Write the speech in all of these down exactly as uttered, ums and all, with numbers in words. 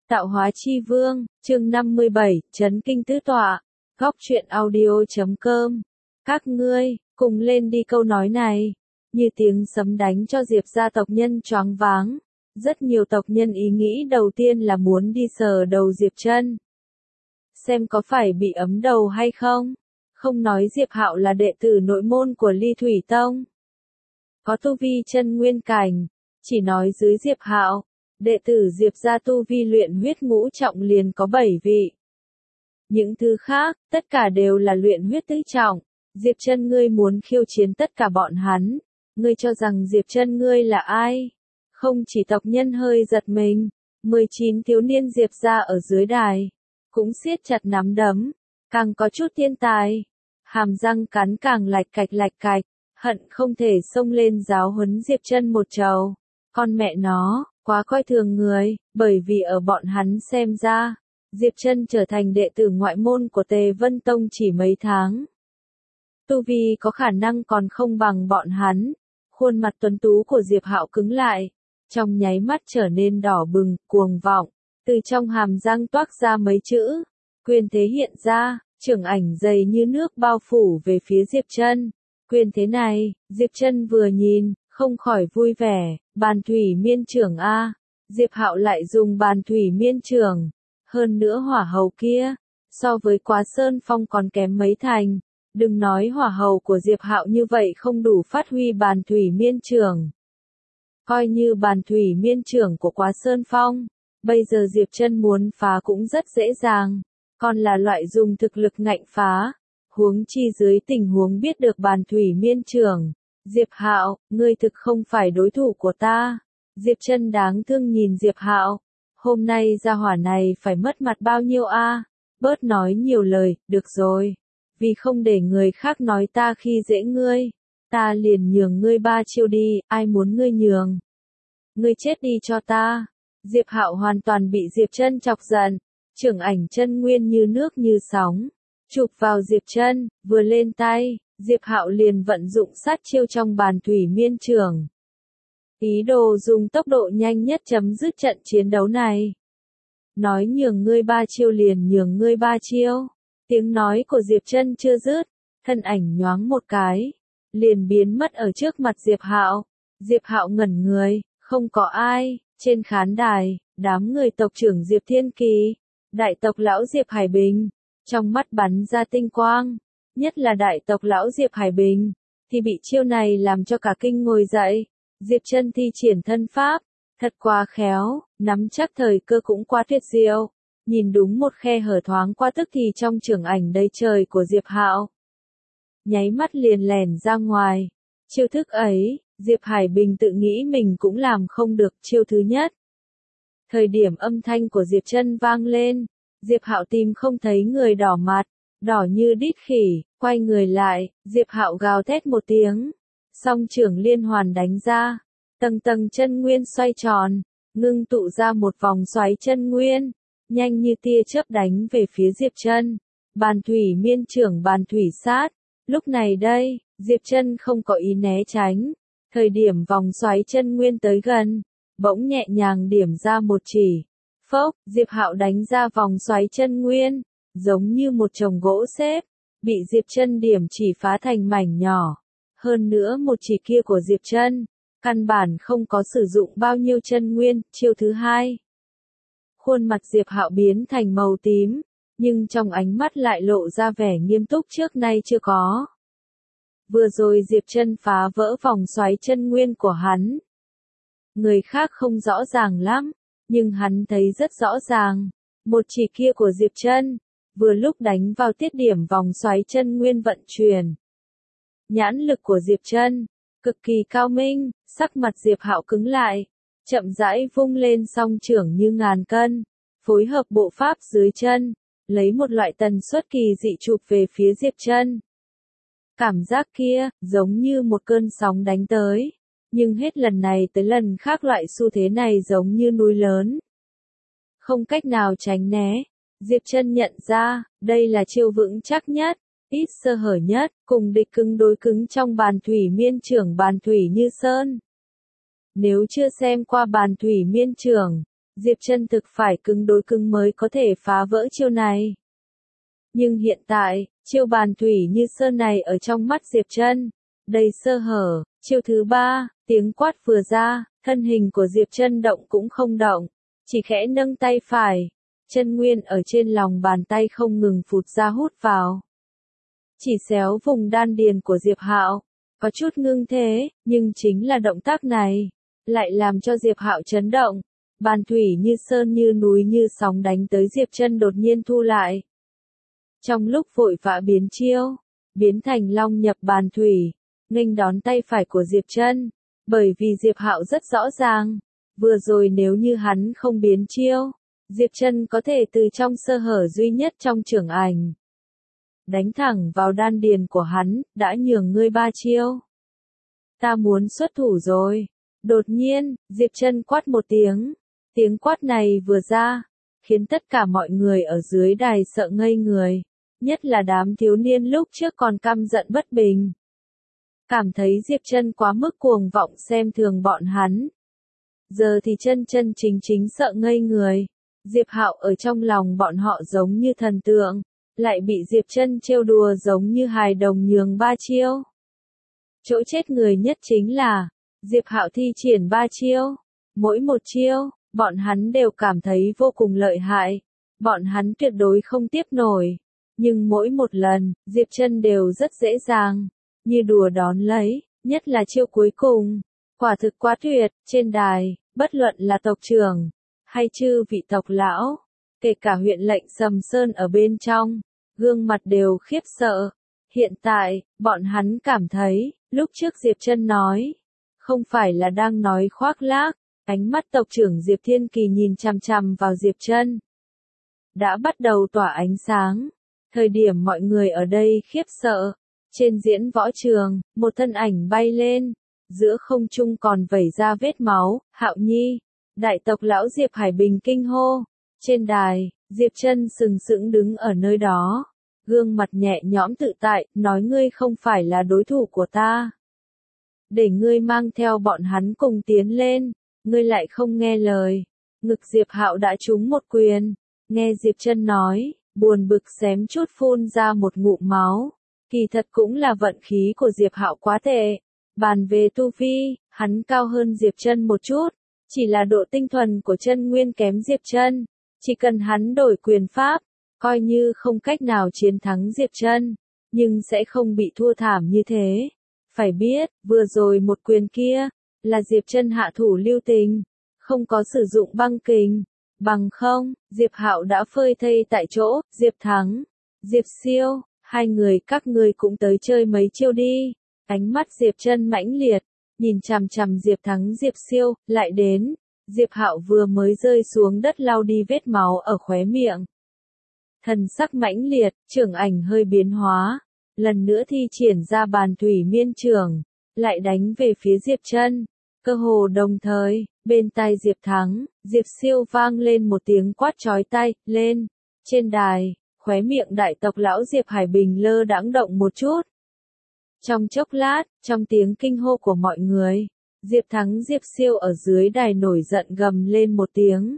Tạo hóa chi vương, chương năm mươi bảy, chấn kinh tứ tọa, góc truyện audio.com. Các ngươi, cùng lên đi. Câu nói này, như tiếng sấm đánh cho Diệp gia tộc nhân choáng váng. Rất nhiều tộc nhân ý nghĩ đầu tiên là muốn đi sờ đầu Diệp Trân, xem có phải bị ấm đầu hay không. Không nói Diệp Hạo là đệ tử nội môn của Ly Thủy Tông, có tu vi chân nguyên cảnh, chỉ nói dưới Diệp Hạo, đệ tử Diệp gia tu vi luyện huyết ngũ trọng liền có bảy vị. Những thứ khác, tất cả đều là luyện huyết tứ trọng. Diệp Trân, ngươi muốn khiêu chiến tất cả bọn hắn, ngươi cho rằng Diệp Trân ngươi là ai? Không chỉ tộc nhân hơi giật mình, mười chín thiếu niên Diệp gia ở dưới đài cũng siết chặt nắm đấm, càng có chút thiên tài, hàm răng cắn càng lạch cạch lạch cạch, hận không thể xông lên giáo huấn Diệp Trân một trầu. Con mẹ nó, quá coi thường người, bởi vì ở bọn hắn xem ra, Diệp Trân trở thành đệ tử ngoại môn của Tề Vân Tông chỉ mấy tháng, tu vi có khả năng còn không bằng bọn hắn. Khuôn mặt tuấn tú của Diệp Hạo cứng lại, trong nháy mắt trở nên đỏ bừng, cuồng vọng, từ trong hàm răng toát ra mấy chữ, quyền thế hiện ra, trưởng ảnh dày như nước bao phủ về phía Diệp Trân. Quyền thế này, Diệp Trân vừa nhìn, không khỏi vui vẻ, bàn thủy miên trưởng a. Diệp Hạo lại dùng bàn thủy miên trưởng, hơn nữa hỏa hầu kia, so với Quá Sơn Phong còn kém mấy thành. Đừng nói hỏa hầu của Diệp Hạo như vậy không đủ phát huy bàn thủy miên trưởng. Coi như bàn thủy miên trưởng của Quá Sơn Phong, bây giờ Diệp Trân muốn phá cũng rất dễ dàng, còn là loại dùng thực lực ngạnh phá. Huống chi dưới tình huống biết được bàn thủy miên trưởng, Diệp Hạo, ngươi thực không phải đối thủ của ta. Diệp Trân đáng thương nhìn Diệp Hạo, hôm nay gia hỏa này phải mất mặt bao nhiêu a? À? Bớt nói nhiều lời, được rồi. Vì không để người khác nói ta khi dễ ngươi, ta liền nhường ngươi ba chiêu đi, ai muốn ngươi nhường? Ngươi chết đi cho ta. Diệp Hạo hoàn toàn bị Diệp Trân chọc giận, trưởng ảnh chân nguyên như nước như sóng, chụp vào Diệp Trân, vừa lên tay, Diệp Hạo liền vận dụng sát chiêu trong bàn thủy miên trưởng. Ý đồ dùng tốc độ nhanh nhất chấm dứt trận chiến đấu này. Nói nhường ngươi ba chiêu liền nhường ngươi ba chiêu. Tiếng nói của Diệp Trân chưa dứt, thân ảnh nhoáng một cái, liền biến mất ở trước mặt Diệp Hạo. Diệp Hạo ngẩn người, không có ai. Trên khán đài, đám người tộc trưởng Diệp Thiên Kỳ, đại tộc lão Diệp Hải Bình, trong mắt bắn ra tinh quang, nhất là đại tộc lão Diệp Hải Bình, thì bị chiêu này làm cho cả kinh ngồi dậy. Diệp Trân thi triển thân pháp, thật quá khéo, nắm chắc thời cơ cũng quá tuyệt diệu. Nhìn đúng một khe hở thoáng qua tức thì trong trưởng ảnh đầy trời của Diệp Hạo, nháy mắt liền lẻn ra ngoài. Chiêu thức ấy, Diệp Hải Bình tự nghĩ mình cũng làm không được. Chiêu thứ nhất, thời điểm âm thanh của Diệp Trân vang lên, Diệp Hạo tìm không thấy người đỏ mặt, đỏ như đít khỉ, quay người lại, Diệp Hạo gào thét một tiếng, song trưởng liên hoàn đánh ra, tầng tầng chân nguyên xoay tròn, ngưng tụ ra một vòng xoáy chân nguyên, nhanh như tia chớp đánh về phía Diệp Trân. Bàn thủy miên trưởng bàn thủy sát. Lúc này đây, Diệp Trân không có ý né tránh. Thời điểm vòng xoáy chân nguyên tới gần, bỗng nhẹ nhàng điểm ra một chỉ. Phốc, Diệp Hạo đánh ra vòng xoáy chân nguyên, giống như một chồng gỗ xếp, bị Diệp Trân điểm chỉ phá thành mảnh nhỏ. Hơn nữa một chỉ kia của Diệp Trân, căn bản không có sử dụng bao nhiêu chân nguyên. Chiêu thứ hai, khuôn mặt Diệp Hạo biến thành màu tím, nhưng trong ánh mắt lại lộ ra vẻ nghiêm túc trước nay chưa có. Vừa rồi Diệp Trân phá vỡ vòng xoáy chân nguyên của hắn. Người khác không rõ ràng lắm, nhưng hắn thấy rất rõ ràng. Một chỉ kia của Diệp Trân, vừa lúc đánh vào tiết điểm vòng xoáy chân nguyên vận chuyển. Nhãn lực của Diệp Trân, cực kỳ cao minh, sắc mặt Diệp Hạo cứng lại, chậm rãi vung lên song trưởng như ngàn cân, phối hợp bộ pháp dưới chân, lấy một loại tần suất kỳ dị chụp về phía Diệp Trân. Cảm giác kia, giống như một cơn sóng đánh tới, nhưng hết lần này tới lần khác loại xu thế này giống như núi lớn, không cách nào tránh né. Diệp Trân nhận ra, đây là chiêu vững chắc nhất, ít sơ hở nhất, cùng địch cứng đối cứng trong bàn thủy miên trưởng bàn thủy như sơn. Nếu chưa xem qua bàn thủy miên trưởng, Diệp Trân thực phải cứng đối cứng mới có thể phá vỡ chiêu này. Nhưng hiện tại, chiêu bàn thủy như sơn này ở trong mắt Diệp Trân, đầy sơ hở. Chiêu thứ ba, tiếng quát vừa ra, thân hình của Diệp Trân động cũng không động, chỉ khẽ nâng tay phải, chân nguyên ở trên lòng bàn tay không ngừng phụt ra hút vào. Chỉ xéo vùng đan điền của Diệp Hạo, có chút ngưng thế, nhưng chính là động tác này, lại làm cho Diệp Hạo chấn động. Bàn thủy như sơn như núi như sóng đánh tới Diệp Trân đột nhiên thu lại. Trong lúc vội vã biến chiêu, biến thành long nhập bàn thủy, nghênh đón tay phải của Diệp Trân, bởi vì Diệp Hạo rất rõ ràng, vừa rồi nếu như hắn không biến chiêu, Diệp Trân có thể từ trong sơ hở duy nhất trong chưởng ảnh, đánh thẳng vào đan điền của hắn, đã nhường ngươi ba chiêu. Ta muốn xuất thủ rồi. Đột nhiên, Diệp Trân quát một tiếng, tiếng quát này vừa ra, khiến tất cả mọi người ở dưới đài sợ ngây người, nhất là đám thiếu niên lúc trước còn căm giận bất bình. Cảm thấy Diệp Trân quá mức cuồng vọng xem thường bọn hắn. Giờ thì chân chân chính chính sợ ngây người. Diệp Hạo ở trong lòng bọn họ giống như thần tượng, lại bị Diệp Trân trêu đùa giống như hài đồng nhường ba chiêu. Chỗ chết người nhất chính là, Diệp Hạo thi triển ba chiêu, mỗi một chiêu, bọn hắn đều cảm thấy vô cùng lợi hại, bọn hắn tuyệt đối không tiếp nổi, nhưng mỗi một lần, Diệp Trân đều rất dễ dàng, như đùa đón lấy, nhất là chiêu cuối cùng, quả thực quá tuyệt. Trên đài, bất luận là tộc trưởng, hay chư vị tộc lão, kể cả huyện lệnh Sầm Sơn ở bên trong, gương mặt đều khiếp sợ. Hiện tại, bọn hắn cảm thấy, lúc trước Diệp Trân nói, không phải là đang nói khoác lác. Ánh mắt tộc trưởng Diệp Thiên Kỳ nhìn chằm chằm vào Diệp Trân, đã bắt đầu tỏa ánh sáng. Thời điểm mọi người ở đây khiếp sợ, trên diễn võ trường, một thân ảnh bay lên, giữa không trung còn vẩy ra vết máu. Hạo Nhi, đại tộc lão Diệp Hải Bình kinh hô. Trên đài, Diệp Trân sừng sững đứng ở nơi đó, gương mặt nhẹ nhõm tự tại, nói ngươi không phải là đối thủ của ta. Để ngươi mang theo bọn hắn cùng tiến lên, ngươi lại không nghe lời. Ngực Diệp Hạo đã trúng một quyền, nghe Diệp Trân nói, buồn bực xém chút phun ra một ngụm máu. Kỳ thật cũng là vận khí của Diệp Hạo quá tệ. Bàn về tu vi, hắn cao hơn Diệp Trân một chút, chỉ là độ tinh thuần của chân nguyên kém Diệp Trân. Chỉ cần hắn đổi quyền pháp, coi như không cách nào chiến thắng Diệp Trân, nhưng sẽ không bị thua thảm như thế. Phải biết, vừa rồi một quyền kia, là Diệp Trân hạ thủ lưu tình, không có sử dụng băng kình, bằng không, Diệp Hạo đã phơi thây tại chỗ. Diệp Thắng, Diệp Siêu, hai người các ngươi cũng tới chơi mấy chiêu đi. Ánh mắt Diệp Trân mãnh liệt, nhìn chằm chằm Diệp Thắng Diệp Siêu, lại đến. Diệp Hạo vừa mới rơi xuống đất lau đi vết máu ở khóe miệng. Thần sắc mãnh liệt, trưởng ảnh hơi biến hóa, lần nữa thi triển ra bàn thủy miên trưởng, lại đánh về phía Diệp Trân. Cơ hồ đồng thời, bên tai Diệp Thắng, Diệp Siêu vang lên một tiếng quát chói tai, lên. Trên đài, khóe miệng đại tộc lão Diệp Hải Bình lơ đãng động một chút. Trong chốc lát, trong tiếng kinh hô của mọi người, Diệp Thắng Diệp Siêu ở dưới đài nổi giận gầm lên một tiếng.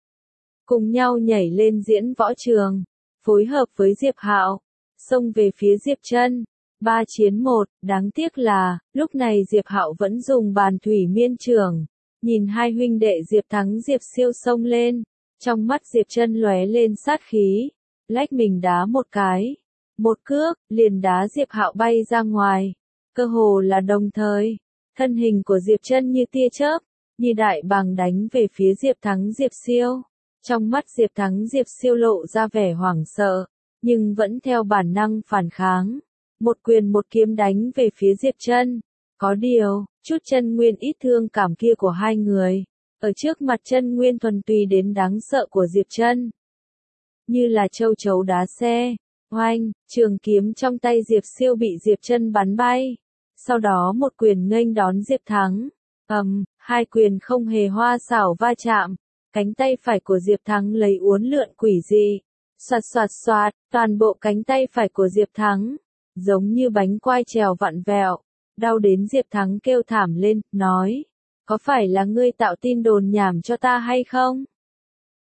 Cùng nhau nhảy lên diễn võ trường, phối hợp với Diệp Hạo, xông về phía Diệp Trân. Ba chiến một, đáng tiếc là, lúc này Diệp Hạo vẫn dùng bàn thủy miên trưởng. Nhìn hai huynh đệ Diệp Thắng Diệp Siêu xông lên, trong mắt Diệp Trân lóe lên sát khí, lách mình đá một cái, một cước, liền đá Diệp Hạo bay ra ngoài. Cơ hồ là đồng thời, thân hình của Diệp Trân như tia chớp, như đại bàng đánh về phía Diệp Thắng Diệp Siêu. Trong mắt Diệp Thắng Diệp Siêu lộ ra vẻ hoảng sợ, nhưng vẫn theo bản năng phản kháng. Một quyền một kiếm đánh về phía Diệp Trân. Có điều, chút chân nguyên ít thương cảm kia của hai người, ở trước mặt chân nguyên thuần túy đến đáng sợ của Diệp Trân, như là châu chấu đá xe. Oanh, trường kiếm trong tay Diệp Siêu bị Diệp Trân bắn bay. Sau đó một quyền nghênh đón Diệp Thắng. Ầm, um, hai quyền không hề hoa xảo va chạm. Cánh tay phải của Diệp Thắng lấy uốn lượn quỷ dị. Xoạt xoạt xoạt, toàn bộ cánh tay phải của Diệp Thắng, giống như bánh quai trèo vặn vẹo. Đau đến Diệp Thắng kêu thảm lên, nói, có phải là ngươi tạo tin đồn nhảm cho ta hay không?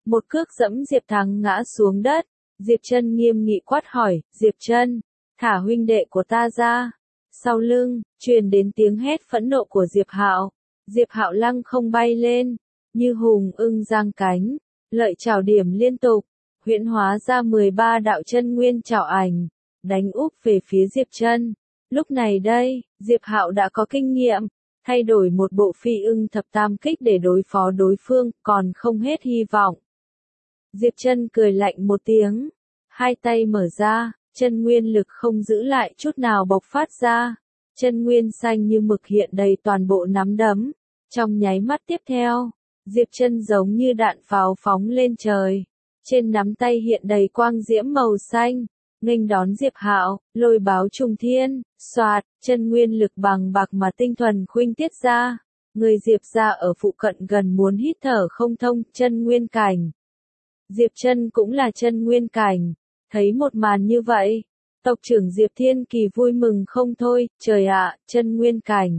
một cước dẫm Diệp Thắng ngã xuống đất. Diệp Trân nghiêm nghị quát hỏi, Diệp Trân, thả huynh đệ của ta ra. Sau lưng, truyền đến tiếng hét phẫn nộ của Diệp Hạo. Diệp Hạo lăng không bay lên, như hùng ưng giang cánh, lợi chảo điểm liên tục, huyễn hóa ra mười ba đạo chân nguyên chảo ảnh, đánh úp về phía Diệp Trân. Lúc này đây, Diệp Hạo đã có kinh nghiệm, thay đổi một bộ phi ưng thập tam kích để đối phó đối phương, còn không hết hy vọng. Diệp Trân cười lạnh một tiếng, hai tay mở ra, chân nguyên lực không giữ lại chút nào bộc phát ra, chân nguyên xanh như mực hiện đầy toàn bộ nắm đấm. Trong nháy mắt tiếp theo, Diệp Trân giống như đạn pháo phóng lên trời, trên nắm tay hiện đầy quang diễm màu xanh, nghênh đón Diệp Hạo, lôi báo trùng thiên, xoạt, chân nguyên lực bằng bạc mà tinh thuần khuynh tiết ra, người Diệp gia ở phụ cận gần muốn hít thở không thông, chân nguyên cảnh. Diệp Trân cũng là chân nguyên cảnh, thấy một màn như vậy, tộc trưởng Diệp Thiên Kỳ vui mừng không thôi, trời ạ, chân nguyên cảnh.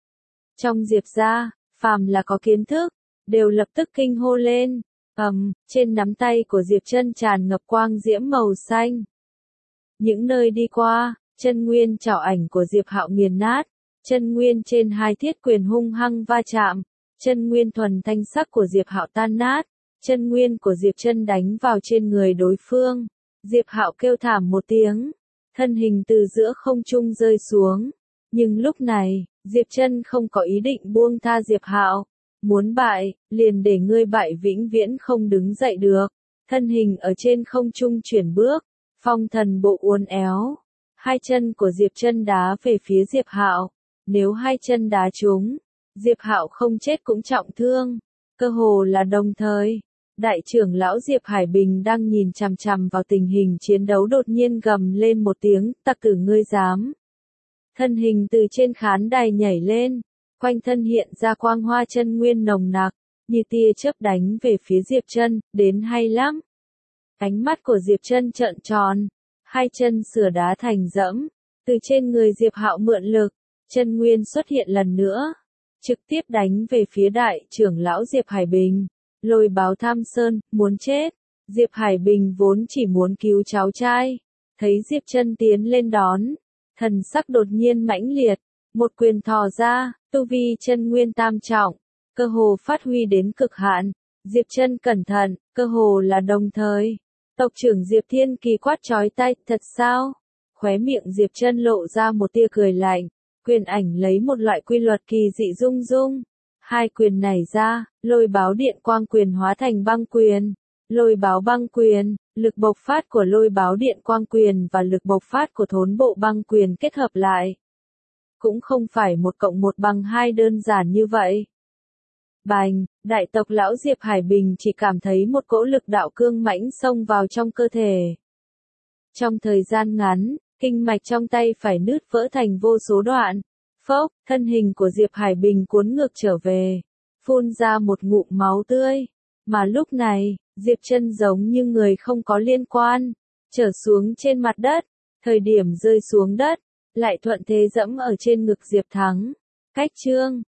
Trong Diệp gia, phàm là có kiến thức, đều lập tức kinh hô lên, ầm, um, trên nắm tay của Diệp Trân tràn ngập quang diễm màu xanh. Những nơi đi qua, chân nguyên chảo ảnh của Diệp Hạo nghiền nát, chân nguyên trên hai thiết quyền hung hăng va chạm, chân nguyên thuần thanh sắc của Diệp Hạo tan nát, chân nguyên của Diệp Trân đánh vào trên người đối phương. Diệp Hạo kêu thảm một tiếng, thân hình từ giữa không trung rơi xuống. Nhưng lúc này, Diệp Trân không có ý định buông tha Diệp Hạo, muốn bại, liền để ngươi bại vĩnh viễn không đứng dậy được. Thân hình ở trên không trung chuyển bước, phong thần bộ uốn éo, hai chân của Diệp Trân đá về phía Diệp Hạo. Nếu hai chân đá trúng, Diệp Hạo không chết cũng trọng thương, cơ hồ là đồng thời. Đại trưởng lão Diệp Hải Bình đang nhìn chằm chằm vào tình hình chiến đấu đột nhiên gầm lên một tiếng, tặc tử ngươi dám. Thân hình từ trên khán đài nhảy lên, quanh thân hiện ra quang hoa chân nguyên nồng nặc, như tia chớp đánh về phía Diệp Trân, đến hay lắm. Ánh mắt của Diệp Trân trợn tròn, hai chân sửa đá thành dẫm, từ trên người Diệp Hạo mượn lực, chân nguyên xuất hiện lần nữa, trực tiếp đánh về phía đại trưởng lão Diệp Hải Bình. Lôi báo Tham Sơn, muốn chết. Diệp Hải Bình vốn chỉ muốn cứu cháu trai, thấy Diệp Trân tiến lên đón, thần sắc đột nhiên mãnh liệt, một quyền thò ra, tu vi chân nguyên tam trọng, cơ hồ phát huy đến cực hạn. Diệp Trân cẩn thận, cơ hồ là đồng thời. Tộc trưởng Diệp Thiên Kỳ quát chói tai, thật sao? Khóe miệng Diệp Trân lộ ra một tia cười lạnh, quyền ảnh lấy một loại quy luật kỳ dị rung rung. Hai quyền này ra, lôi báo điện quang quyền hóa thành băng quyền. Lôi báo băng quyền, lực bộc phát của lôi báo điện quang quyền và lực bộc phát của thốn bộ băng quyền kết hợp lại. Cũng không phải một cộng một bằng hai đơn giản như vậy. Bành, đại tộc lão Diệp Hải Bình chỉ cảm thấy một cỗ lực đạo cương mãnh xông vào trong cơ thể. Trong thời gian ngắn, kinh mạch trong tay phải nứt vỡ thành vô số đoạn. Phốc, thân hình của Diệp Hải Bình cuốn ngược trở về, phun ra một ngụm máu tươi. Mà lúc này, Diệp Trân giống như người không có liên quan, trở xuống trên mặt đất, thời điểm rơi xuống đất, lại thuận thế dẫm ở trên ngực Diệp Thắng. Cách chương